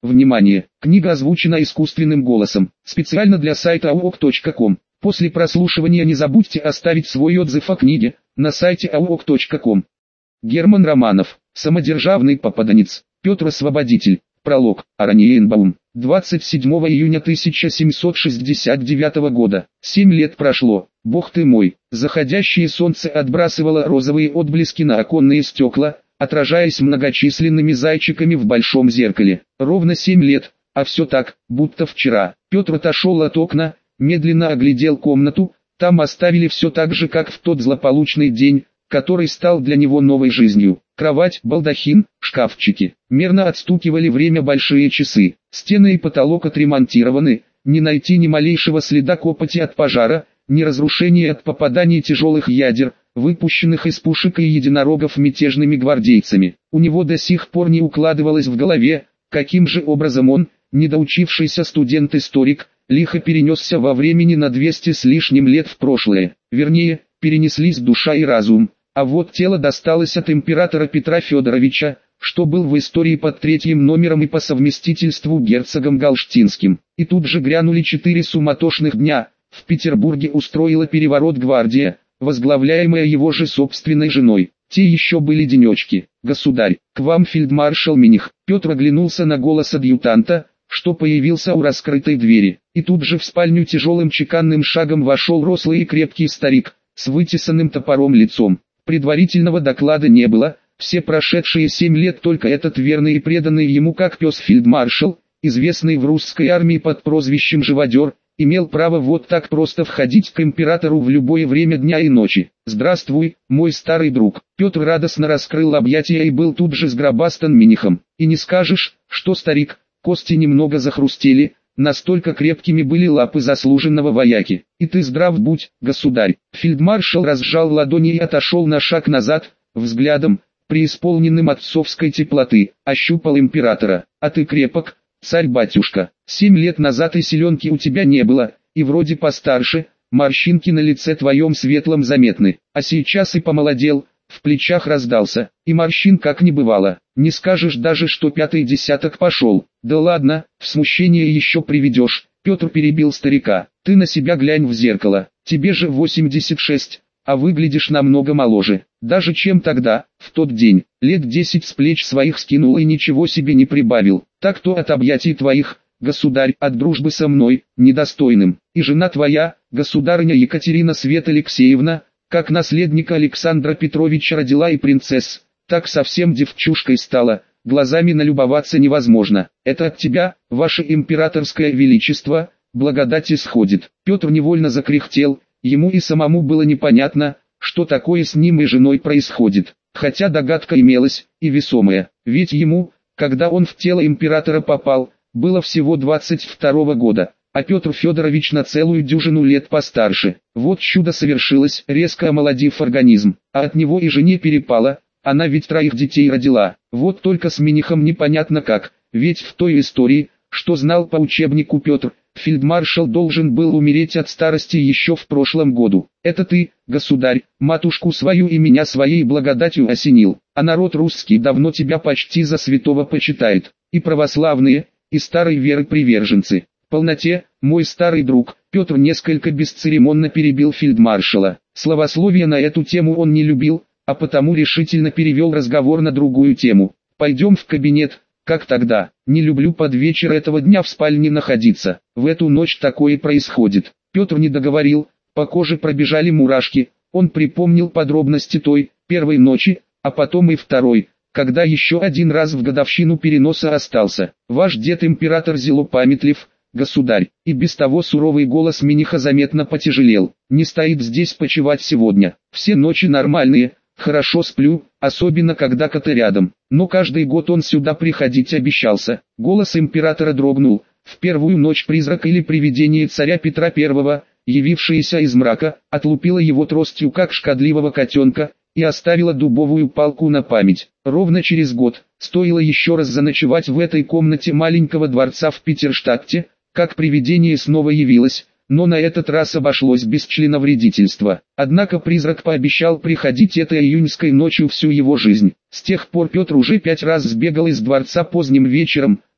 Внимание! Книга озвучена искусственным голосом, специально для сайта aok.com. После прослушивания не забудьте оставить свой отзыв о книге на сайте aok.com. Герман Романов, самодержавный попаданец, Петр Освободитель. Пролог. Ораниенбаум. 27 июня 1769 года. 7 лет прошло. Бог ты мой. Заходящее солнце отбрасывало розовые отблески на оконные стекла, отражаясь многочисленными зайчиками в большом зеркале. Ровно 7 лет, а все так, будто вчера. Петр отошел от окна, медленно оглядел комнату. Там оставили все так же, как в тот злополучный день, который стал для него новой жизнью. Кровать, балдахин, шкафчики. Мерно отстукивали время большие часы. Стены и потолок отремонтированы. Не найти ни малейшего следа копоти от пожара, ни разрушения от попаданий тяжелых ядер, выпущенных из пушек и единорогов мятежными гвардейцами. У него до сих пор не укладывалось в голове, каким же образом он, недоучившийся студент-историк, лихо перенесся во времени на 200 с лишним лет в прошлое. Вернее, перенеслись душа и разум. А вот тело досталось от императора Петра Федоровича, что был в истории под 3 номером и по совместительству герцогом Галштинским. И тут же грянули 4 суматошных дня. В Петербурге устроила переворот гвардия, возглавляемая его же собственной женой. Те еще были денечки. «Государь, к вам фельдмаршал Миних». Петр оглянулся на голос адъютанта, что появился у раскрытой двери. И тут же в спальню тяжелым чеканным шагом вошел рослый и крепкий старик, с вытесанным топором лицом. Предварительного доклада не было, все прошедшие 7 лет только этот верный и преданный ему как пес фельдмаршал, известный в русской армии под прозвищем «Живодер», имел право вот так просто входить к императору в любое время дня и ночи. «Здравствуй, мой старый друг». Петр радостно раскрыл объятия и был тут же сгробастан Минихом. И не скажешь, что старик, кости немного захрустели, настолько крепкими были лапы заслуженного вояки. «И ты здрав будь, государь». Фельдмаршал разжал ладони и отошел на шаг назад, взглядом, преисполненным отцовской теплоты, ощупал императора. «А ты крепок, царь-батюшка. 7 лет назад и селенки у тебя не было, и вроде постарше, морщинки на лице твоем светлом заметны, а сейчас и помолодел». В плечах раздался, и морщин как не бывало. Не скажешь даже, что 5-й десяток пошел. Да ладно, в смущение еще приведешь. Петр перебил старика. Ты на себя глянь в зеркало. Тебе же 86, а выглядишь намного моложе. Даже чем тогда, в тот день. Лет 10 с плеч своих скинул и ничего себе не прибавил. Так-то от объятий твоих, государь, от дружбы со мной, недостойным. И жена твоя, государыня Екатерина Свет Алексеевна, как наследника Александра Петровича родила и принцесс, так совсем девчушкой стала, глазами налюбоваться невозможно. Это от тебя, ваше императорское величество, благодать исходит. Петр невольно закряхтел, ему и самому было непонятно, что такое с ним и женой происходит. Хотя догадка имелась, и весомая, ведь ему, когда он в тело императора попал, было всего 22 года. А Петр Федорович на целую дюжину лет постарше. Вот чудо совершилось, резко омолодив организм. А от него и жене перепало, она ведь 3 детей родила. Вот только с Минихом непонятно как, ведь в той истории, что знал по учебнику Петр, фельдмаршал должен был умереть от старости еще в прошлом году. Это ты, государь, матушку свою и меня своей благодатью осенил. А народ русский давно тебя почти за святого почитает. И православные, и старой веры приверженцы. Полноте, мой старый друг, Петр несколько бесцеремонно перебил фельдмаршала. Словословие на эту тему он не любил, а потому решительно перевел разговор на другую тему. Пойдем в кабинет, как тогда. Не люблю под вечер этого дня в спальне находиться. В эту ночь такое происходит. Петр не договорил, по коже пробежали мурашки. Он припомнил подробности той, первой ночи, а потом и второй, когда еще один раз в годовщину переноса остался. Ваш дед император зелопамятлив, государь, и без того суровый голос Миниха заметно потяжелел. Не стоит здесь почивать сегодня. Все ночи нормальные, хорошо сплю, особенно когда коты рядом. Но каждый год он сюда приходить обещался. Голос императора дрогнул. В первую ночь призрак или привидение царя Петра I, явившееся из мрака, отлупило его тростью как шкодливого котенка, и оставила дубовую палку на память. Ровно через год, стоило еще раз заночевать в этой комнате маленького дворца в Петерштадте, как привидение снова явилось, но на этот раз обошлось без членовредительства. Однако призрак пообещал приходить этой июньской ночью всю его жизнь. С тех пор Петр уже 5 раз сбегал из дворца поздним вечером,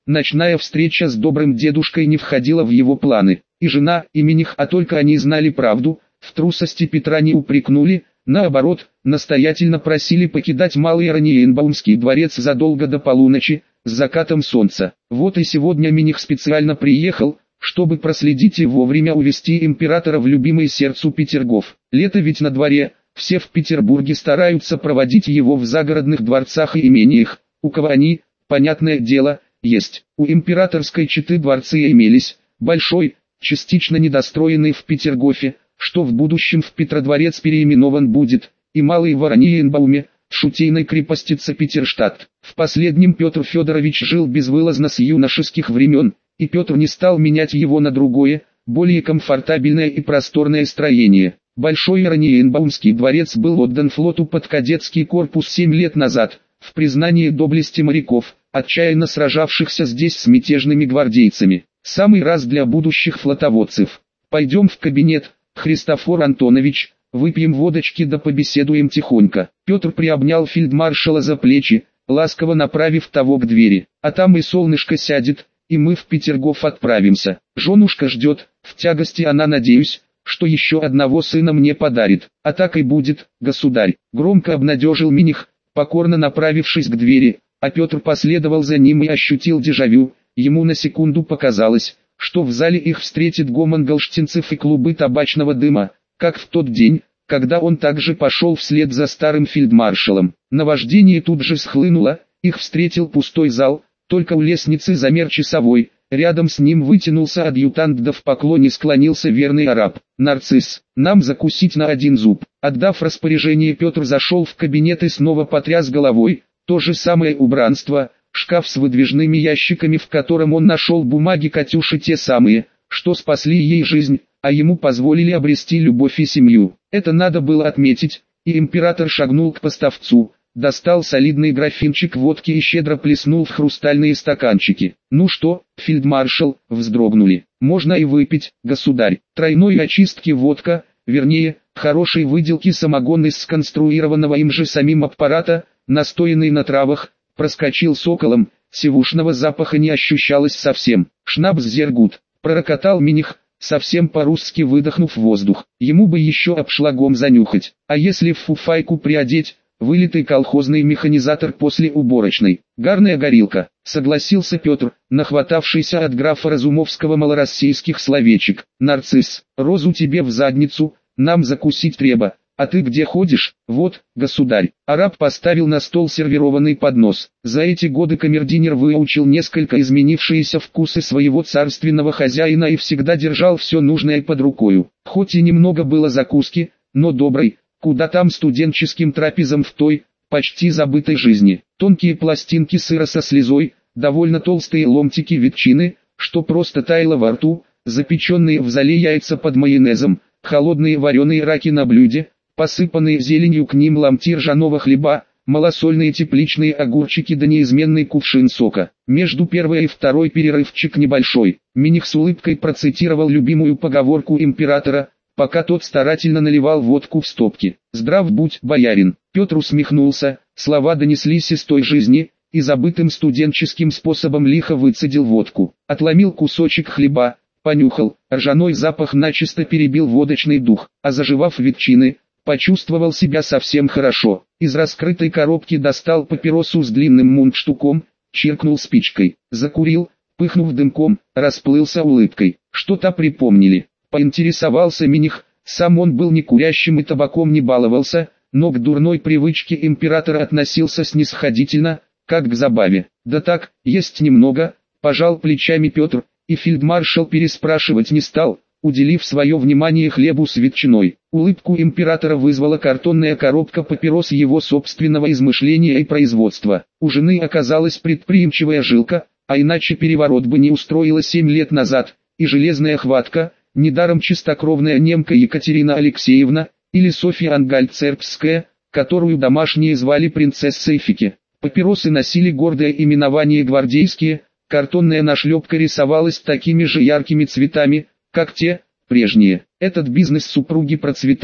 ночная встреча с добрым дедушкой не входила в его планы. И жена, и Миних, а только они знали правду, в трусости Петра не упрекнули, наоборот, настоятельно просили покидать Малый Ораниенбаумский дворец задолго до полуночи, с закатом солнца. Вот и сегодня Миних специально приехал, чтобы проследить и вовремя увести императора в любимый сердцу Петергоф. Лето ведь на дворе, все в Петербурге стараются проводить его в загородных дворцах и имениях, у кого они, понятное дело, есть. У императорской четы дворцы имелись, большой, частично недостроенный в Петергофе, что в будущем в Петродворец переименован будет, и Малый в Ораниенбауме, шутейной крепости Петерштадт. В последнем Петр Федорович жил безвылазно с юношеских времен, и Петр не стал менять его на другое, более комфортабельное и просторное строение. Большой Ораниенбаумский дворец был отдан флоту под кадетский корпус 7 лет назад, в признании доблести моряков, отчаянно сражавшихся здесь с мятежными гвардейцами. Самый раз для будущих флотоводцев. Пойдем в кабинет, Христофор Антонович, выпьем водочки да побеседуем тихонько. Петр приобнял фельдмаршала за плечи, ласково направив того к двери. А там и солнышко сядет, и мы в Петергоф отправимся. Женушка ждет, в тягости она, надеюсь, что еще одного сына мне подарит. А так и будет, государь. Громко обнадежил Миних, покорно направившись к двери, а Петр последовал за ним и ощутил дежавю. Ему на секунду показалось, что в зале их встретит гомон галштинцев и клубы табачного дыма, как в тот день, когда он также пошел вслед за старым фельдмаршалом. Наваждение тут же схлынуло, их встретил пустой зал, только у лестницы замер часовой, рядом с ним вытянулся адъютант, да в поклоне склонился верный араб. «Нарцисс, нам закусить на один зуб». Отдав распоряжение, Петр зашел в кабинет и снова потряс головой, то же самое убранство, шкаф с выдвижными ящиками, в котором он нашел бумаги Катюши, те самые, что спасли ей жизнь, а ему позволили обрести любовь и семью. Это надо было отметить, и император шагнул к поставцу, достал солидный графинчик водки и щедро плеснул в хрустальные стаканчики. «Ну что, фельдмаршал?» — вздрогнули. «Можно и выпить, государь». Тройной очистки водка, вернее, хорошей выделки самогон из сконструированного им же самим аппарата, настоянный на травах, проскочил соколом, сивушного запаха не ощущалось совсем. «Шнапс Зергут», — пророкотал Миних, совсем по-русски выдохнув воздух. Ему бы еще обшлагом занюхать. А если в фуфайку приодеть, вылитый колхозный механизатор после уборочной. «Гарная горилка», — согласился Петр, нахватавшийся от графа Разумовского малороссийских словечек. «Нарцисс, розу тебе в задницу, нам закусить треба. А ты где ходишь?» «Вот, государь». Араб поставил на стол сервированный поднос. За эти годы камердинер выучил несколько изменившиеся вкусы своего царственного хозяина и всегда держал все нужное под рукою. Хоть и немного было закуски, но доброй, куда там студенческим трапезам в той, почти забытой жизни. Тонкие пластинки сыра со слезой, довольно толстые ломтики ветчины, что просто таяло во рту, запеченные в зале яйца под майонезом, холодные вареные раки на блюде, посыпанные зеленью к ним ломти ржаного хлеба, малосольные тепличные огурчики да неизменный кувшин сока. Между первой и второй перерывчик небольшой. Миних с улыбкой процитировал любимую поговорку императора, пока тот старательно наливал водку в стопки. «Здрав будь, боярин». Петр усмехнулся, слова донеслись из той жизни, и забытым студенческим способом лихо выцедил водку. Отломил кусочек хлеба, понюхал, ржаной запах начисто перебил водочный дух, а заживав ветчины, почувствовал себя совсем хорошо. Из раскрытой коробки достал папиросу с длинным мундштуком, чиркнул спичкой, закурил, пыхнув дымком, расплылся улыбкой. Что-то припомнили. Поинтересовался Миних, сам он был не курящим и табаком не баловался, но к дурной привычке императора относился снисходительно, как к забаве. «Да так, есть немного», — пожал плечами Петр, и фельдмаршал переспрашивать не стал, уделив свое внимание хлебу с ветчиной. Улыбку императора вызвала картонная коробка папирос его собственного измышления и производства. У жены оказалась предприимчивая жилка, а иначе переворот бы не устроила 7 лет назад, и железная хватка, недаром чистокровная немка Екатерина Алексеевна, или Софья Ангальцербская, которую домашние звали принцессой Фики. Папиросы носили гордое именование гвардейские, картонная нашлепка рисовалась такими же яркими цветами, как те, прежние. Этот бизнес супруги процветал,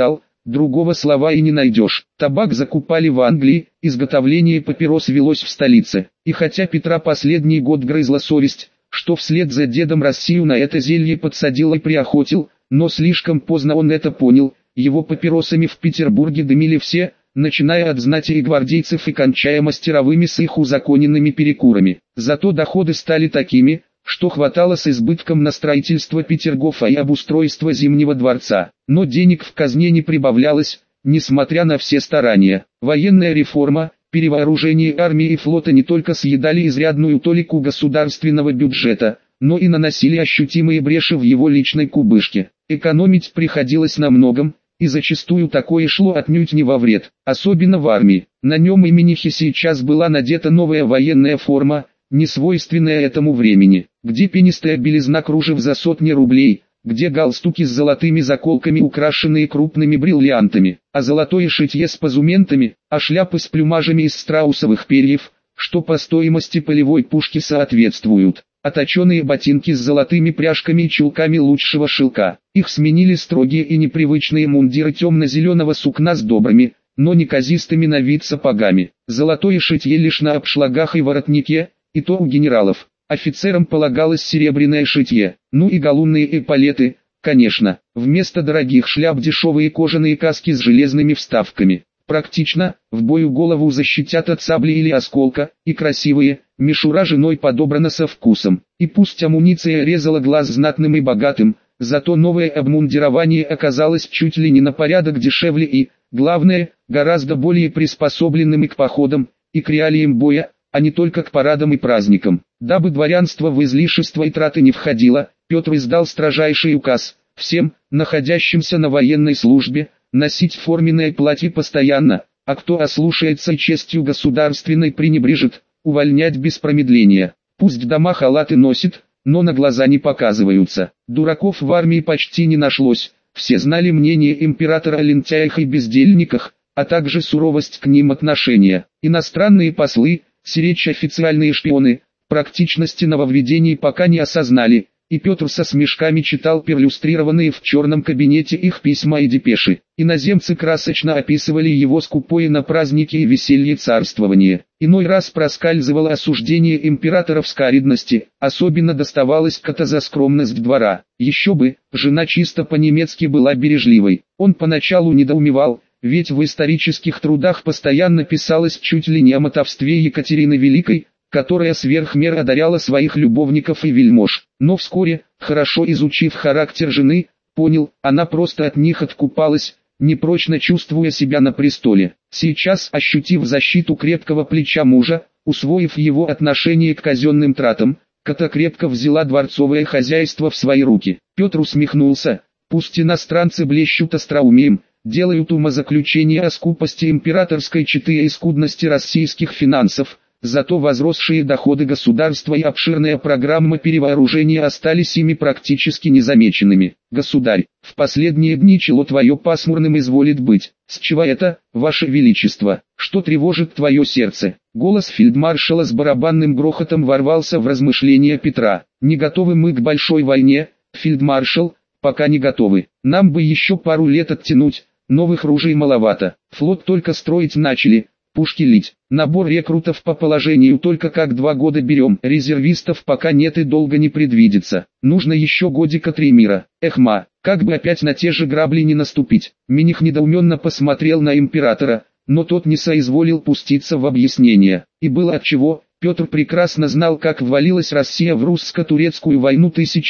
другого слова и не найдешь. Табак закупали в Англии, изготовление папирос велось в столице. И хотя Петра последний год грызла совесть, что вслед за дедом Россию на это зелье подсадил и приохотил, но слишком поздно он это понял, его папиросами в Петербурге дымили все, начиная от знати и гвардейцев и кончая мастеровыми с их узаконенными перекурами. Зато доходы стали такими, что хватало с избытком на строительство Петергофа и обустройство Зимнего дворца. Но денег в казне не прибавлялось, несмотря на все старания. Военная реформа, перевооружение армии и флота не только съедали изрядную толику государственного бюджета, но и наносили ощутимые бреши в его личной кубышке. Экономить приходилось на многом, и зачастую такое шло отнюдь не во вред, особенно в армии. На нем именихе сейчас была надета новая военная форма, не свойственная этому времени, где пенистая белизна кружев за сотни рублей, где галстуки с золотыми заколками, украшенные крупными бриллиантами, а золотое шитье с позументами, а шляпы с плюмажами из страусовых перьев, что по стоимости полевой пушки соответствуют, а точеные ботинки с золотыми пряжками и чулками лучшего шелка. Их сменили строгие и непривычные мундиры темно-зеленого сукна с добрыми, но неказистыми на вид сапогами. Золотое шитье лишь на обшлагах и воротнике, и то у генералов. Офицерам полагалось серебряное шитье, ну и галунные эполеты, конечно. Вместо дорогих шляп дешевые кожаные каски с железными вставками. Практично, в бою голову защитят от сабли или осколка, и красивые, мишура женой подобрана со вкусом. И пусть амуниция резала глаз знатным и богатым, зато новое обмундирование оказалось чуть ли не на порядок дешевле и, главное, гораздо более приспособленным и к походам, и к реалиям боя, а не только к парадам и праздникам. Дабы дворянство в излишества и траты не входило, Петр издал строжайший указ: всем, находящимся на военной службе, носить форменное платье постоянно, а кто ослушается и честью государственной пренебрежет, увольнять без промедления. Пусть дома халаты носит, но на глаза не показываются. Дураков в армии почти не нашлось, все знали мнение императора о лентяях и бездельниках, а также суровость к ним отношения. Иностранные послы, сиречь официальные шпионы, практичности нововведений пока не осознали, и Петр со смешками читал перлюстрированные в черном кабинете их письма и депеши. Иноземцы красочно описывали его скупое на праздники и веселье царствование. Иной раз проскальзывало осуждение императора в скаридности, особенно доставалось кота за скромность двора. Еще бы, жена чисто по-немецки была бережливой. Он поначалу недоумевал, ведь в исторических трудах постоянно писалось чуть ли не о мотовстве Екатерины Великой, которая сверх мер одаряла своих любовников и вельмож. Но вскоре, хорошо изучив характер жены, понял, она просто от них откупалась, непрочно чувствуя себя на престоле. Сейчас, ощутив защиту крепкого плеча мужа, усвоив его отношение к казенным тратам, кота крепко взяла дворцовое хозяйство в свои руки. Петр усмехнулся: пусть иностранцы блещут остроумием, делают умозаключения о скупости императорской четы и скудности российских финансов, зато возросшие доходы государства и обширная программа перевооружения остались ими практически незамеченными. Государь, в последние дни чело твое пасмурным изволит быть. С чего это, ваше величество? Что тревожит твое сердце? Голос фельдмаршала с барабанным грохотом ворвался в размышления Петра. Не готовы мы к большой войне, фельдмаршал, пока не готовы. Нам бы еще пару лет оттянуть, новых ружей маловато. Флот только строить начали, пушки лить. Набор рекрутов по положению только как 2 года берем. Резервистов пока нет и долго не предвидится. Нужно еще годика 3 мира. Эхма, как бы опять на те же грабли не наступить. Миних недоуменно посмотрел на императора, но тот не соизволил пуститься в объяснение. И было отчего. Петр прекрасно знал, как ввалилась Россия в русско-турецкую войну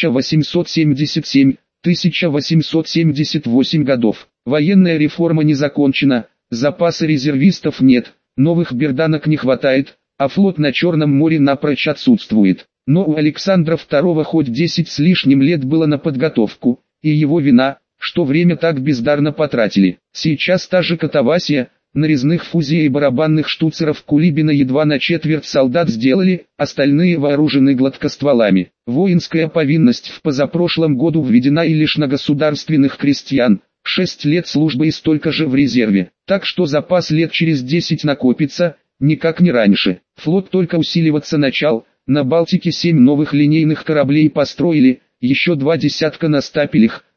1877-1878 годов. Военная реформа не закончена, запаса резервистов нет, новых берданок не хватает, а флот на Черном море напрочь отсутствует. Но у Александра II хоть 10 с лишним лет было на подготовку, и его вина, что время так бездарно потратили. Сейчас та же катавасия, нарезных фузий и барабанных штуцеров Кулибина едва на четверть солдат сделали, остальные вооружены гладкостволами. Воинская повинность в позапрошлом году введена и лишь на государственных крестьян. 6 лет службы и столько же в резерве, так что запас лет через 10 накопится, никак не раньше. Флот только усиливаться начал, на Балтике 7 новых линейных кораблей построили, еще 2 десятка на стапелях,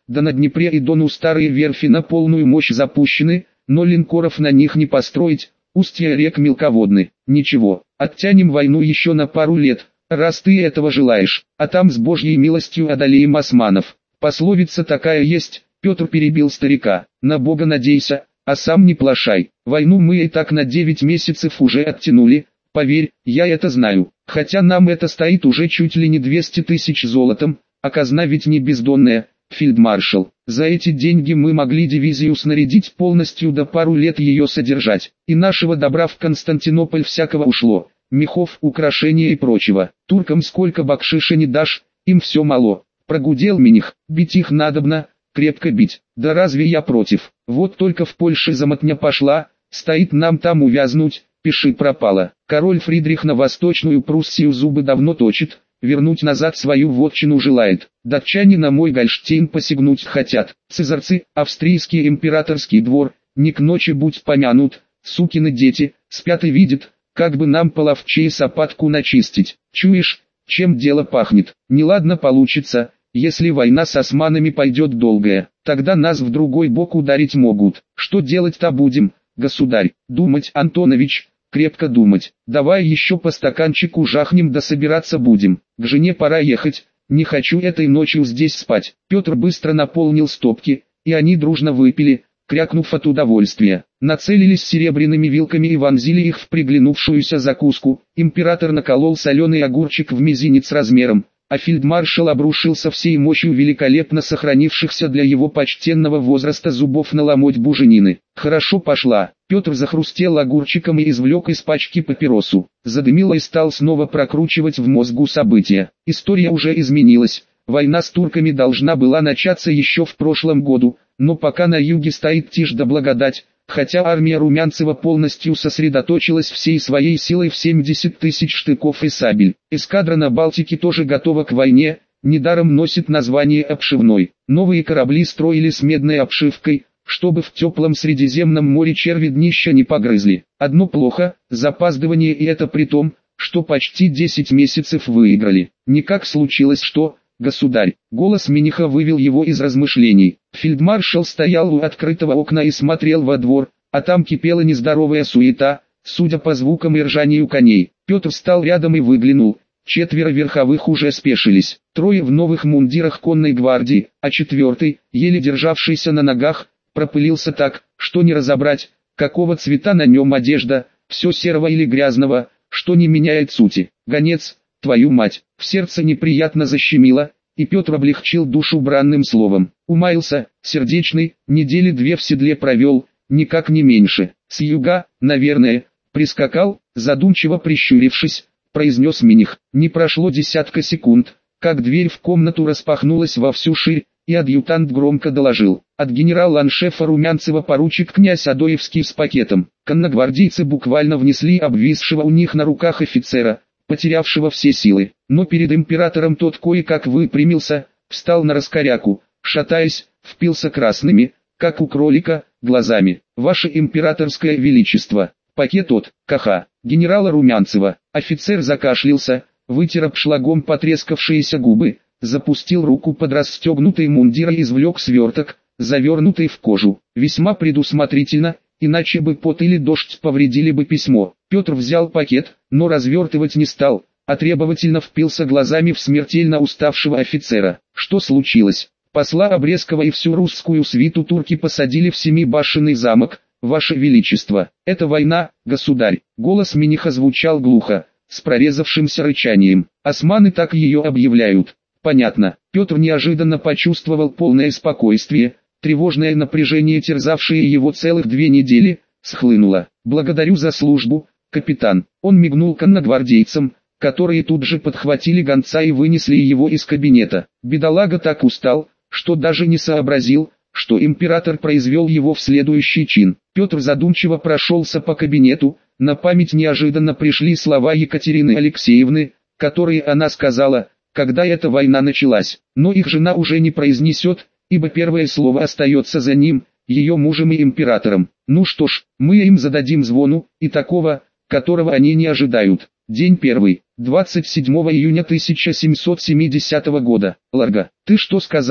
да на Днепре и Дону старые верфи на полную мощь запущены, но линкоров на них не построить, устья рек мелководны. Ничего, оттянем войну еще на пару лет, раз ты этого желаешь, а там с Божьей милостью одолеем османов. Пословица такая есть. Петр перебил старика: на Бога надейся, а сам не плашай. Войну мы и так на 9 месяцев уже оттянули, поверь, я это знаю. Хотя нам это стоит уже чуть ли не 200 тысяч золотом, а казна ведь не бездонная, фельдмаршал. За эти деньги мы могли дивизию снарядить полностью, да пару лет ее содержать. И нашего добра в Константинополь всякого ушло, мехов, украшения и прочего. Туркам сколько бакшиша не дашь, им все мало. Прогудел Миних: бить их надобно, крепко бить. Да разве я против? Вот только в Польше замотня пошла, стоит нам там увязнуть, пиши пропало. Король Фридрих на Восточную Пруссию зубы давно точит, вернуть назад свою вотчину желает. Датчане на мой Гольштейн посягнуть хотят. Цезарцы, австрийский императорский двор, не к ночи будь помянут, сукины дети, спят и видят, как бы нам половчей сапатку начистить. Чуешь, чем дело пахнет? Неладно получится. Если война с османами пойдет долгая, тогда нас в другой бок ударить могут. Что делать-то будем, государь? Думать, Антонович, крепко думать. Давай еще по стаканчику жахнем, да собираться будем. К жене пора ехать, не хочу этой ночью здесь спать. Петр быстро наполнил стопки, и они дружно выпили, крякнув от удовольствия. Нацелились серебряными вилками и вонзили их в приглянувшуюся закуску. Император наколол соленый огурчик в мизинец размером, а фельдмаршал обрушился всей мощью великолепно сохранившихся для его почтенного возраста зубов на ломоть буженины. Хорошо пошла. Петр захрустел огурчиком и извлек из пачки папиросу. Задымил и стал снова прокручивать в мозгу события. История уже изменилась. Война с турками должна была начаться еще в прошлом году, но пока на юге стоит тишь да благодать. Хотя армия Румянцева полностью сосредоточилась всей своей силой в 70 тысяч штыков и сабель. Эскадра на Балтике тоже готова к войне, недаром носит название обшивной. Новые корабли строили с медной обшивкой, чтобы в теплом Средиземном море черви днища не погрызли. Одно плохо, запаздывание, и это при том, что почти 10 месяцев выиграли. Никак случилось что... «Государь!» Голос Миниха вывел его из размышлений. Фельдмаршал стоял у открытого окна и смотрел во двор, а там кипела нездоровая суета, судя по звукам и ржанию коней. Петр встал рядом и выглянул. 4 верховых уже спешились. 3 в новых мундирах конной гвардии, а 4, еле державшийся на ногах, пропылился так, что не разобрать, какого цвета на нем одежда, все серого или грязного, что не меняет сути. Гонец, твою мать! В сердце неприятно защемило, и Петр облегчил душу бранным словом. Умаился, сердечный, недели 2 в седле провел, никак не меньше. С юга, наверное, прискакал, задумчиво прищурившись, произнес Миних. Не прошло десятка секунд, как дверь в комнату распахнулась во всю ширь, и адъютант громко доложил: от генерала-аншефа Румянцева поручик князь Адоевский с пакетом. Конногвардейцы буквально внесли обвисшего у них на руках офицера, потерявшего все силы. Но перед императором тот кое-как выпрямился, встал на раскоряку, шатаясь, впился красными, как у кролика, глазами. «Ваше императорское величество!» Пакет от КХ генерала Румянцева. Офицер закашлялся, вытер обшлагом потрескавшиеся губы, запустил руку под расстегнутый мундир и извлек сверток, завернутый в кожу. Весьма предусмотрительно, иначе бы пот или дождь повредили бы письмо. Петр взял пакет, но развертывать не стал, а требовательно впился глазами в смертельно уставшего офицера. Что случилось? Посла Обрезкова и всю русскую свиту турки посадили в Семибашенный замок, Ваше Величество. Это война, государь. Голос Миниха звучал глухо, с прорезавшимся рычанием. Османы так ее объявляют. Понятно. Петр неожиданно почувствовал полное спокойствие. Тревожное напряжение, терзавшее его целых 2 недели, схлынуло. «Благодарю за службу, капитан». Он мигнул конногвардейцам, которые тут же подхватили гонца и вынесли его из кабинета. Бедолага так устал, что даже не сообразил, что император произвел его в следующий чин. Петр задумчиво прошелся по кабинету, на память неожиданно пришли слова Екатерины Алексеевны, которые она сказала, когда эта война началась. Но их жена уже не произнесет, ибо первое слово остается за ним, ее мужем и императором. Ну что ж, мы им зададим звону, и такого, которого они не ожидают. День 1, 27 июня 1770 года. Ларго. Ты что сказал?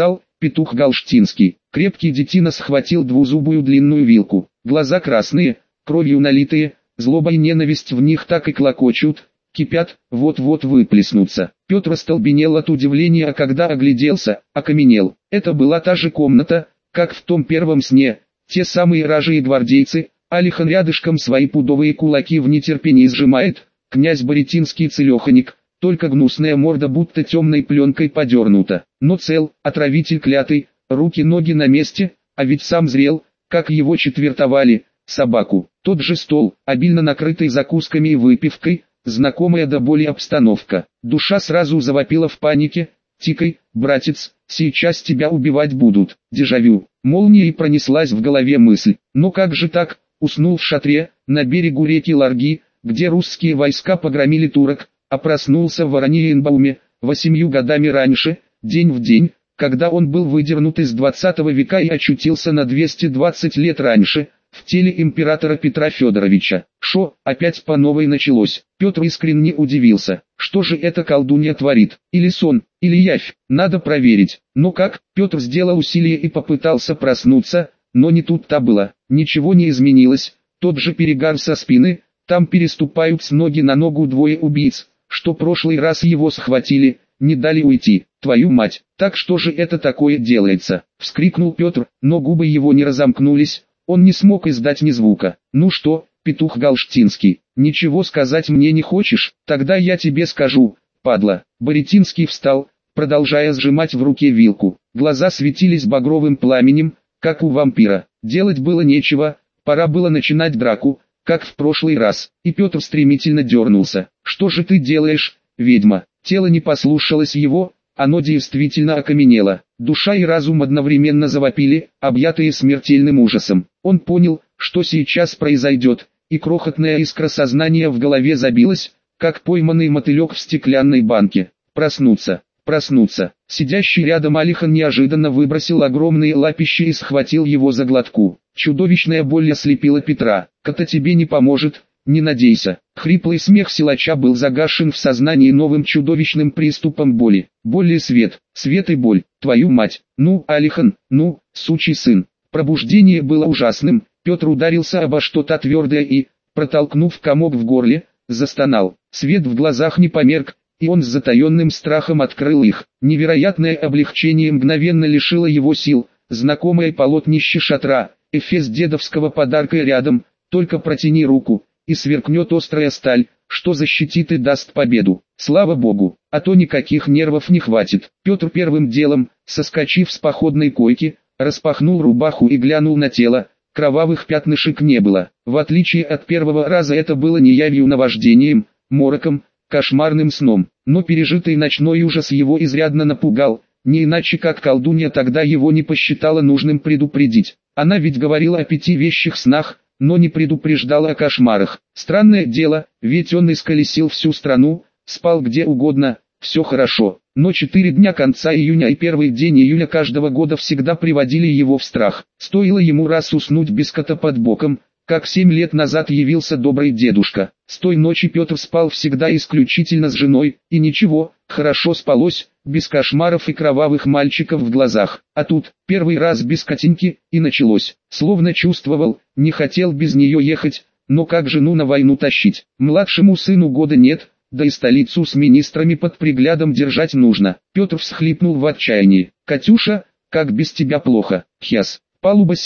петух галштинский. Крепкий детина схватил двузубую длинную вилку. Глаза красные, кровью налитые, злоба и ненависть в них так и клокочут, кипят, вот-вот выплеснутся. Петр остолбенел от удивления, а когда огляделся, окаменел. Это была та же комната, как в том первом сне, те самые ражи и гвардейцы. Алихан рядышком свои пудовые кулаки в нетерпении сжимает, князь Боретинский целеханик, только гнусная морда будто темной пленкой подернута. Но цел, отравитель клятый, руки-ноги на месте, а ведь сам зрел, как его четвертовали, собаку. Тот же стол, обильно накрытый закусками и выпивкой, знакомая до боли обстановка. Душа сразу завопила в панике: «Тикай, братец, сейчас тебя убивать будут». Дежавю. Молнией пронеслась в голове мысль: «Но как же так?» Уснул в шатре, на берегу реки Ларги, где русские войска погромили турок, а проснулся в Ораниенбауме, 8 годами раньше, день в день, когда он был выдернут из 20 века и очутился на 220 лет раньше, в теле императора Петра Федоровича. Шо, опять по новой началось? Петр искренне удивился. Что же эта колдунья творит? Или сон, или явь? Надо проверить. Но как? Петр сделал усилие и попытался проснуться, но не тут-то было. Ничего не изменилось. Тот же перегар со спины, там переступают с ноги на ногу двое убийц, что прошлый раз его схватили, не дали уйти. Твою мать, так что же это такое делается? Вскрикнул Петр, но губы его не разомкнулись, он не смог издать ни звука. Ну что, петух галштинский, ничего сказать мне не хочешь? Тогда я тебе скажу, падла. Боретинский встал, продолжая сжимать в руке вилку. Глаза светились багровым пламенем, как у вампира. Делать было нечего, пора было начинать драку, как в прошлый раз. И Петр стремительно дернулся. Что же ты делаешь, ведьма? Тело не послушалось его, оно действительно окаменело. Душа и разум одновременно завопили, объятые смертельным ужасом. Он понял, что сейчас произойдет, и крохотная искра сознания в голове забилась, как пойманный мотылек в стеклянной банке. Проснуться. Проснуться. Сидящий рядом Алихан неожиданно выбросил огромные лапища и схватил его за глотку. Чудовищная боль ослепила Петра. «Это тебе не поможет, не надейся». Хриплый смех силача был загашен в сознании новым чудовищным приступом боли. Боль и свет, свет и боль, твою мать. Ну, Алихан, ну, сучий сын. Пробуждение было ужасным. Петр ударился обо что-то твердое и, протолкнув комок в горле, застонал. Свет в глазах не померк, и он с затаенным страхом открыл их. Невероятное облегчение мгновенно лишило его сил. Знакомое полотнище шатра, эфес дедовского подарка рядом, только протяни руку, и сверкнет острая сталь, что защитит и даст победу. Слава Богу, а то никаких нервов не хватит. Петр первым делом, соскочив с походной койки, распахнул рубаху и глянул на тело. Кровавых пятнышек не было. В отличие от первого раза это было не явью наваждением, мороком, кошмарным сном, но пережитый ночной ужас его изрядно напугал, не иначе как колдунья тогда его не посчитала нужным предупредить. Она ведь говорила о 5 вещих снах, но не предупреждала о кошмарах. Странное дело, ведь он исколесил всю страну, спал где угодно, все хорошо. Но 4 дня конца июня и первый день июля каждого года всегда приводили его в страх. Стоило ему раз уснуть без кота под боком, как 7 лет назад явился добрый дедушка. С той ночи Петр спал всегда исключительно с женой, и ничего, хорошо спалось, без кошмаров и кровавых мальчиков в глазах. А тут, первый раз без Катеньки, и началось. Словно чувствовал, не хотел без нее ехать, но как жену на войну тащить? Младшему сыну года нет, да и столицу с министрами под приглядом держать нужно. Петр всхлипнул в отчаянии. «Катюша, как без тебя плохо?» Хяс. Палуба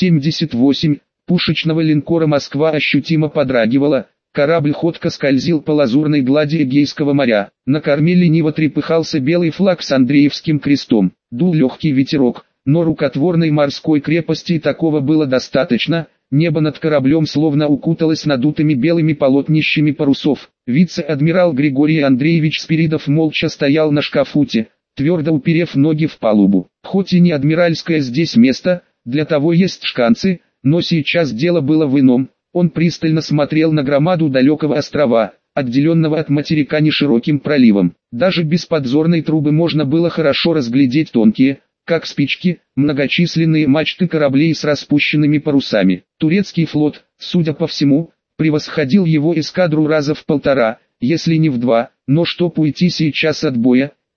78. Пушечного линкора «Москва» ощутимо подрагивала, корабль ходко скользил по лазурной глади Эгейского моря, на корме лениво трепыхался белый флаг с Андреевским крестом, дул легкий ветерок, но рукотворной морской крепости и такого было достаточно, небо над кораблем словно укуталось надутыми белыми полотнищами парусов. Вице-адмирал Григорий Андреевич Спиридов молча стоял на шкафуте, твердо уперев ноги в палубу. Хоть и не адмиральское здесь место, для того есть шканцы, но сейчас дело было в ином. Он пристально смотрел на громаду далекого острова, отделенного от материка нешироким проливом. Даже без подзорной трубы можно было хорошо разглядеть тонкие, как спички, многочисленные мачты кораблей с распущенными парусами. Турецкий флот, судя по всему, превосходил его эскадру раза в 1,5, если не в 2, но чтоб уйти сейчас от боя,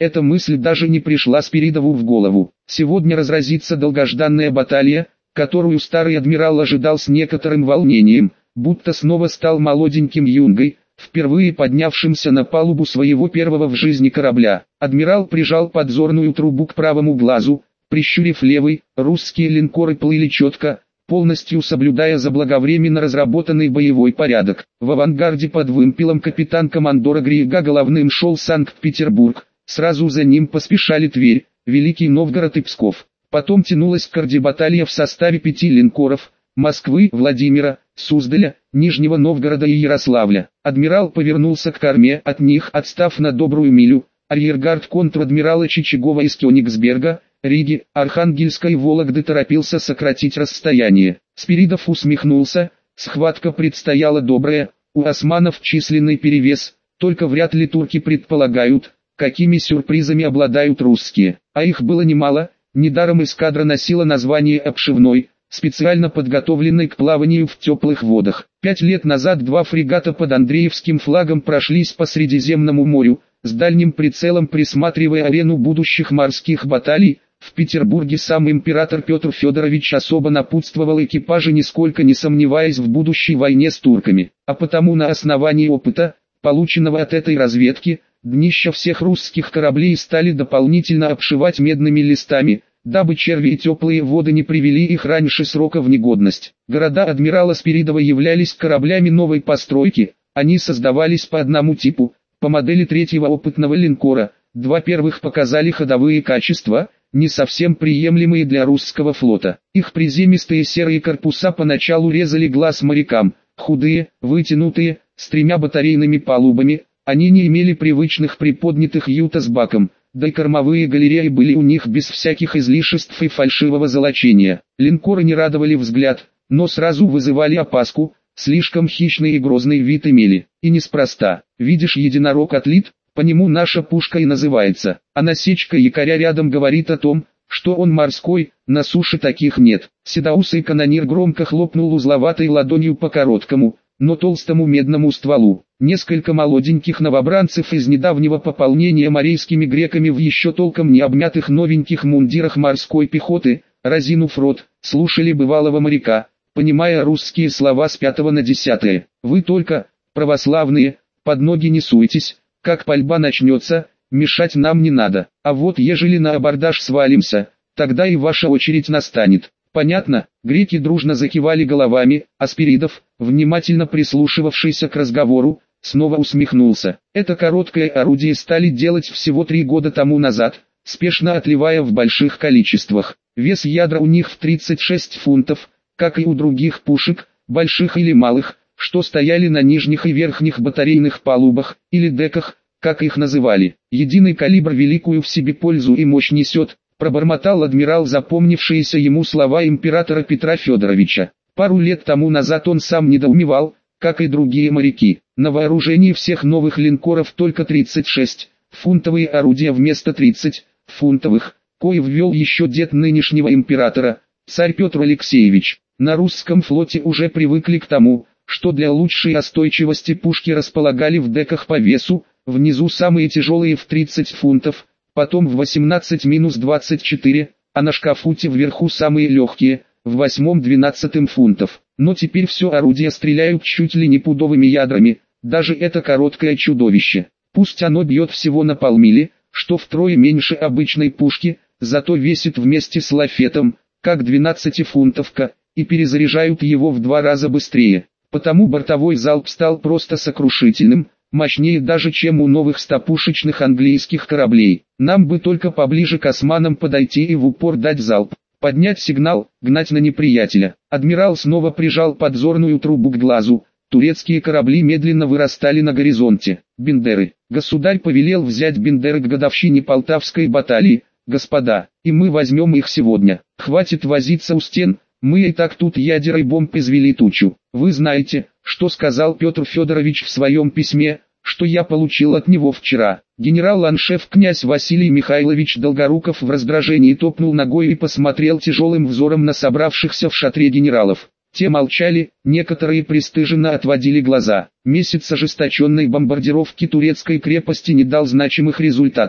Эта мысль даже не пришла Спиридову в голову. Сегодня разразится долгожданная баталия, которую старый адмирал ожидал с некоторым волнением, будто снова стал молоденьким юнгой, впервые поднявшимся на палубу своего первого в жизни корабля. Адмирал прижал подзорную трубу к правому глазу, прищурив левый. Русские линкоры плыли четко, полностью соблюдая заблаговременно разработанный боевой порядок. В авангарде под вымпелом капитан-командора Грига головным шел Санкт-Петербург, сразу за ним поспешали Тверь, Великий Новгород и Псков. Потом тянулась кардебаталья в составе 5 линкоров: Москвы, Владимира, Суздаля, Нижнего Новгорода и Ярославля. Адмирал повернулся к корме, от них отстав на добрую милю. Арьергард контр-адмирала Чичагова из Кёнигсберга, Риги, Архангельска и Вологды торопился сократить расстояние. Спиридов усмехнулся, схватка предстояла добрая, у османов численный перевес, только вряд ли турки предполагают, какими сюрпризами обладают русские. А их было немало, недаром эскадра носила название «Обшивной», специально подготовленной к плаванию в теплых водах. 5 лет назад 2 фрегата под Андреевским флагом прошлись по Средиземному морю, с дальним прицелом присматривая арену будущих морских баталий. В Петербурге сам император Петр Федорович особо напутствовал экипажи, нисколько не сомневаясь в будущей войне с турками. А потому на основании опыта, полученного от этой разведки, днища всех русских кораблей стали дополнительно обшивать медными листами, дабы черви и теплые воды не привели их раньше срока в негодность. Города адмирала Спиридова являлись кораблями новой постройки, они создавались по одному типу, по модели третьего опытного линкора. 2 первых показали ходовые качества, не совсем приемлемые для русского флота. Их приземистые серые корпуса поначалу резали глаз морякам, худые, вытянутые, с 3 батарейными палубами, они не имели привычных приподнятых юта с баком, да и кормовые галереи были у них без всяких излишеств и фальшивого золочения. Линкоры не радовали взгляд, но сразу вызывали опаску, слишком хищный и грозный вид имели. И неспроста. Видишь, единорог отлит, по нему наша пушка и называется. А насечка якоря рядом говорит о том, что он морской, на суше таких нет. Седоусый канонир громко хлопнул узловатой ладонью по короткому, но толстому медному стволу. Несколько молоденьких новобранцев из недавнего пополнения морейскими греками в еще толком не обмятых новеньких мундирах морской пехоты, разинув рот, слушали бывалого моряка, понимая русские слова с 5 на 10. Вы только, православные, под ноги не суетесь, как пальба начнется, мешать нам не надо. А вот ежели на абордаж свалимся, тогда и ваша очередь настанет. Понятно? Греки дружно закивали головами, а Спиридов, внимательно прислушивавшийся к разговору, снова усмехнулся. Это короткое орудие стали делать всего 3 года тому назад, спешно отливая в больших количествах. Вес ядра у них в 36 фунтов, как и у других пушек, больших или малых, что стояли на нижних и верхних батарейных палубах, или деках, как их называли. Единый калибр великую в себе пользу и мощь несет, пробормотал адмирал запомнившиеся ему слова императора Петра Федоровича. Пару лет тому назад он сам недоумевал, как и другие моряки. На вооружении всех новых линкоров только 36-фунтовые орудия вместо 30-фунтовых, кои ввел еще дед нынешнего императора, царь Петр Алексеевич. На русском флоте уже привыкли к тому, что для лучшей остойчивости пушки располагали в деках по весу, внизу самые тяжелые в 30 фунтов, потом в 18-24, а на шкафуте вверху самые легкие, в 8-12 фунтов. Но теперь все орудия стреляют чуть ли не пудовыми ядрами, даже это короткое чудовище. Пусть оно бьет всего на полмили, что втрое меньше обычной пушки, зато весит вместе с лафетом, как 12-фунтовка, и перезаряжают его в 2 раза быстрее. Потому бортовой залп стал просто сокрушительным, мощнее даже чем у новых 100-пушечных английских кораблей. Нам бы только поближе к османам подойти и в упор дать залп, поднять сигнал, гнать на неприятеля. Адмирал снова прижал подзорную трубу к глазу. Турецкие корабли медленно вырастали на горизонте. Бендеры. Государь повелел взять Бендеры к годовщине Полтавской баталии. Господа, и мы возьмем их сегодня. Хватит возиться у стен, мы и так тут ядер и бомб извели тучу. Вы знаете, что сказал Петр Федорович в своем письме, что я получил от него вчера. Генерал-аншеф князь Василий Михайлович Долгоруков в раздражении топнул ногой и посмотрел тяжелым взором на собравшихся в шатре генералов. Те молчали, некоторые пристыженно отводили глаза. Месяц ожесточенной бомбардировки турецкой крепости не дал значимых результатов.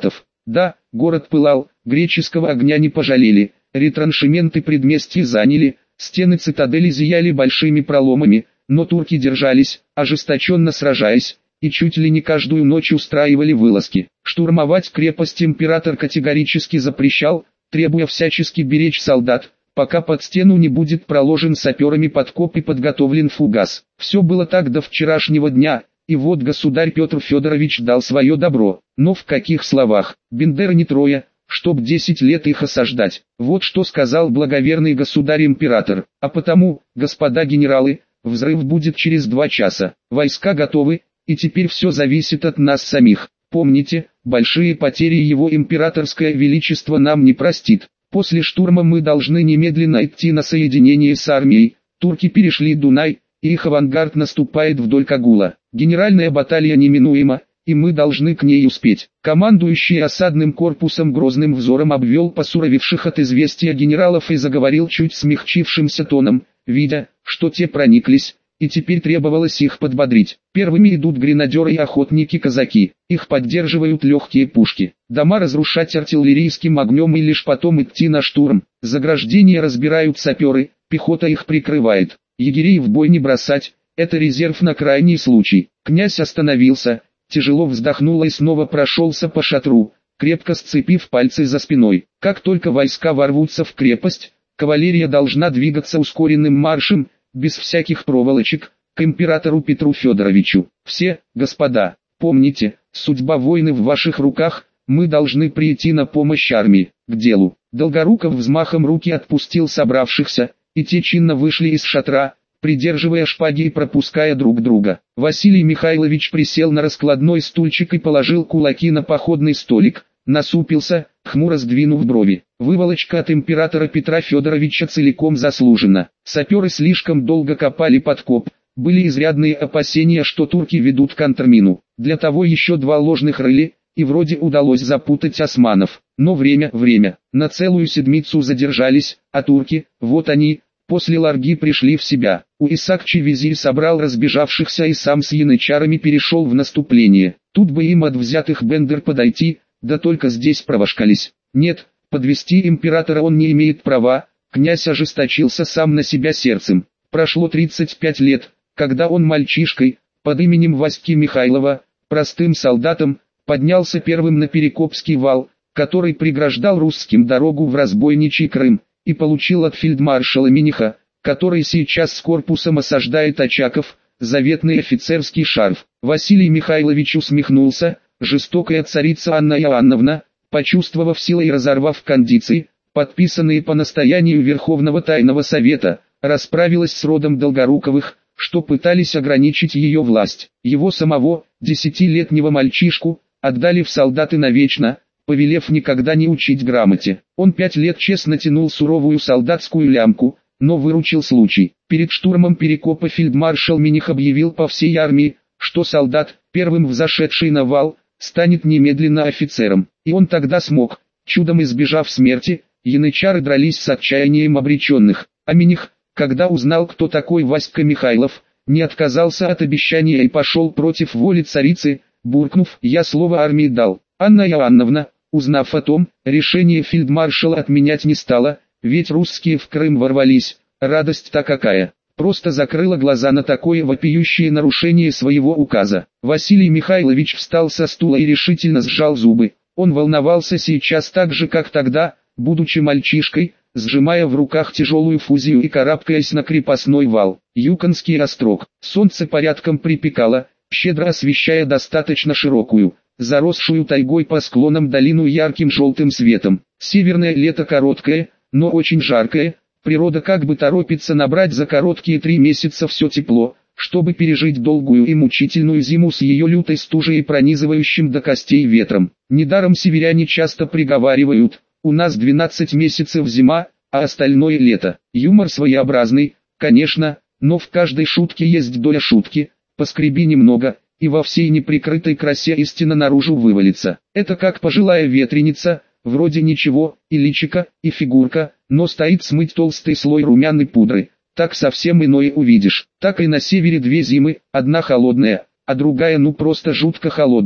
Да, город пылал, греческого огня не пожалели, ретраншементы предместья заняли, стены цитадели зияли большими проломами, но турки держались, ожесточенно сражаясь, и чуть ли не каждую ночь устраивали вылазки. Штурмовать крепость император категорически запрещал, требуя всячески беречь солдат, пока под стену не будет проложен саперами подкоп и подготовлен фугас. Все было так до вчерашнего дня, и вот государь Петр Федорович дал свое добро. Но в каких словах? Бендер не трое, чтоб 10 лет их осаждать. Вот что сказал благоверный государь-император. А потому, господа генералы, взрыв будет через 2 часа. Войска готовы, и теперь все зависит от нас самих. Помните, большие потери его императорское величество нам не простит. После штурма мы должны немедленно идти на соединение с армией. Турки перешли Дунай, и их авангард наступает вдоль Кагула. Генеральная баталия неминуема, и мы должны к ней успеть. Командующий осадным корпусом грозным взором обвел посуровевших от известия генералов и заговорил чуть смягчившимся тоном, видя, что те прониклись, и теперь требовалось их подбодрить. Первыми идут гренадеры и охотники-казаки, их поддерживают легкие пушки. Дома разрушать артиллерийским огнем и лишь потом идти на штурм. Заграждения разбирают саперы, пехота их прикрывает. Егерей в бой не бросать, это резерв на крайний случай. Князь остановился, тяжело вздохнул и снова прошелся по шатру, крепко сцепив пальцы за спиной. Как только войска ворвутся в крепость, кавалерия должна двигаться ускоренным маршем, без всяких проволочек, к императору Петру Федоровичу. Все, господа, помните, судьба войны в ваших руках, мы должны прийти на помощь армии. К делу. Долгоруков взмахом руки отпустил собравшихся, и те чинно вышли из шатра, придерживая шпаги и пропуская друг друга. Василий Михайлович присел на раскладной стульчик и положил кулаки на походный столик, насупился, хмуро сдвинув брови. Выволочка от императора Петра Федоровича целиком заслужена. Саперы слишком долго копали подкоп, были изрядные опасения, что турки ведут контрмину. Для того еще 2 ложных рыли, и вроде удалось запутать османов. Но время, на целую седмицу задержались, а турки, вот они, после Ларги пришли в себя. Уисакчи визирь собрал разбежавшихся и сам с янычарами перешел в наступление. Тут бы им от взятых Бендер подойти, да только здесь провошкались. Нет, подвести императора он не имеет права, князь ожесточился сам на себя сердцем. Прошло 35 лет, когда он мальчишкой, под именем Васьки Михайлова, простым солдатом, поднялся первым на Перекопский вал, который преграждал русским дорогу в разбойничий Крым, и получил от фельдмаршала Миниха, который сейчас с корпусом осаждает Очаков, заветный офицерский шарф. Василий Михайлович усмехнулся, жестокая царица Анна Иоанновна, почувствовав силой и разорвав кондиции, подписанные по настоянию Верховного Тайного Совета, расправилась с родом Долгоруковых, что пытались ограничить ее власть. Его самого, 10-летнего мальчишку, отдали в солдаты навечно, повелев никогда не учить грамоте. Он 5 лет честно тянул суровую солдатскую лямку, но выручил случай. Перед штурмом Перекопа фельдмаршал Миних объявил по всей армии, что солдат, первым взошедший на вал, станет немедленно офицером. И он тогда смог, чудом избежав смерти. Янычары дрались с отчаянием обреченных. А Миних, когда узнал, кто такой Васька Михайлов, не отказался от обещания и пошел против воли царицы, буркнув: «Я слово армии дал». Анна Иоанновна, узнав о том, решение фельдмаршала отменять не стала, ведь русские в Крым ворвались, радость-то какая. Просто закрыла глаза на такое вопиющее нарушение своего указа. Василий Михайлович встал со стула и решительно сжал зубы. Он волновался сейчас так же, как тогда, будучи мальчишкой, сжимая в руках тяжелую фузию и карабкаясь на крепостной вал. Юконский острог. Солнце порядком припекало, щедро освещая достаточно широкую, заросшую тайгой по склонам долину ярким желтым светом. Северное лето короткое, но очень жаркое. Природа как бы торопится набрать за короткие 3 месяца все тепло, чтобы пережить долгую и мучительную зиму с ее лютой стужей и пронизывающим до костей ветром. Недаром северяне часто приговаривают: «У нас 12 месяцев зима, а остальное лето». Юмор своеобразный, конечно, но в каждой шутке есть доля шутки. Поскреби немного, и во всей неприкрытой красе истина наружу вывалится. Это как пожилая ветреница, вроде ничего, и личико, и фигурка, но стоит смыть толстый слой румяной пудры. Так совсем иное увидишь. Так и на севере 2 зимы, одна холодная, а другая ну просто жутко холодная.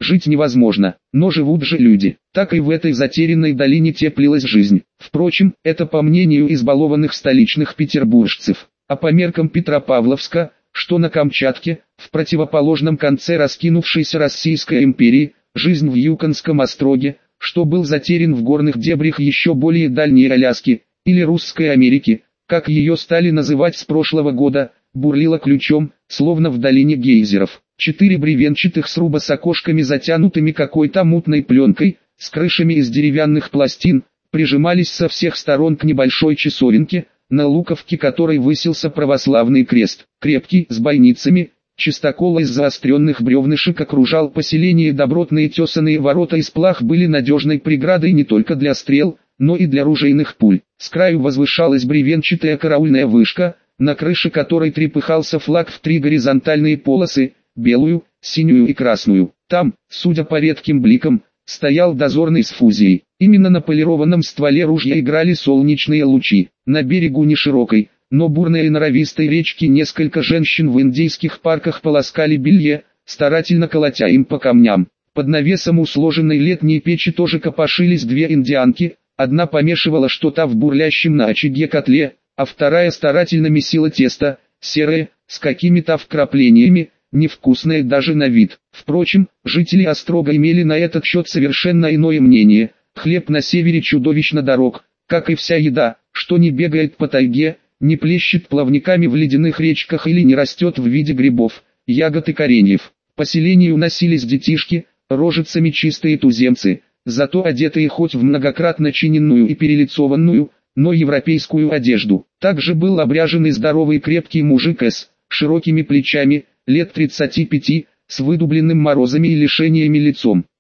жить невозможно, но живут же люди. Так и в этой затерянной долине теплилась жизнь. Впрочем, это по мнению избалованных столичных петербуржцев. А по меркам Петропавловска, что на Камчатке, в противоположном конце раскинувшейся Российской империи, жизнь в Юконском остроге, что был затерян в горных дебрях еще более дальней Аляски, или Русской Америки, как ее стали называть с прошлого года, бурлила ключом, словно в долине гейзеров. 4 бревенчатых сруба с окошками, затянутыми какой-то мутной пленкой, с крышами из деревянных пластин, прижимались со всех сторон к небольшой часовенке, на луковке которой высился православный крест. Крепкий, с бойницами, чистокол из заостренных бревнышек окружал поселение. Добротные тесаные ворота из плах были надежной преградой не только для стрел, но и для ружейных пуль. С краю возвышалась бревенчатая караульная вышка, на крыше которой трепыхался флаг в 3 горизонтальные полосы, белую, синюю и красную. Там, судя по редким бликам, стоял дозорный с фузией. Именно на полированном стволе ружья играли солнечные лучи. На берегу неширокой, но бурной и норовистой речки несколько женщин в индейских парках полоскали белье, старательно колотя им по камням. Под навесом у сложенной летней печи тоже копошились 2 индианки, одна помешивала что-то в бурлящем на очаге котле, а вторая старательно месила тесто, серое, с какими-то вкраплениями, невкусное даже на вид. Впрочем, жители Острога имели на этот счет совершенно иное мнение. Хлеб на севере чудовищно дорог, как и вся еда, что не бегает по тайге, не плещет плавниками в ледяных речках или не растет в виде грибов, ягод и кореньев. К поселению носились детишки, рожицами чистые туземцы, зато одетые хоть в многократно чиненную и перелицованную, но европейскую одежду. Также был обряжен и здоровый крепкий мужик с широкими плечами, лет 35, с выдубленным морозами и лишениями лицом.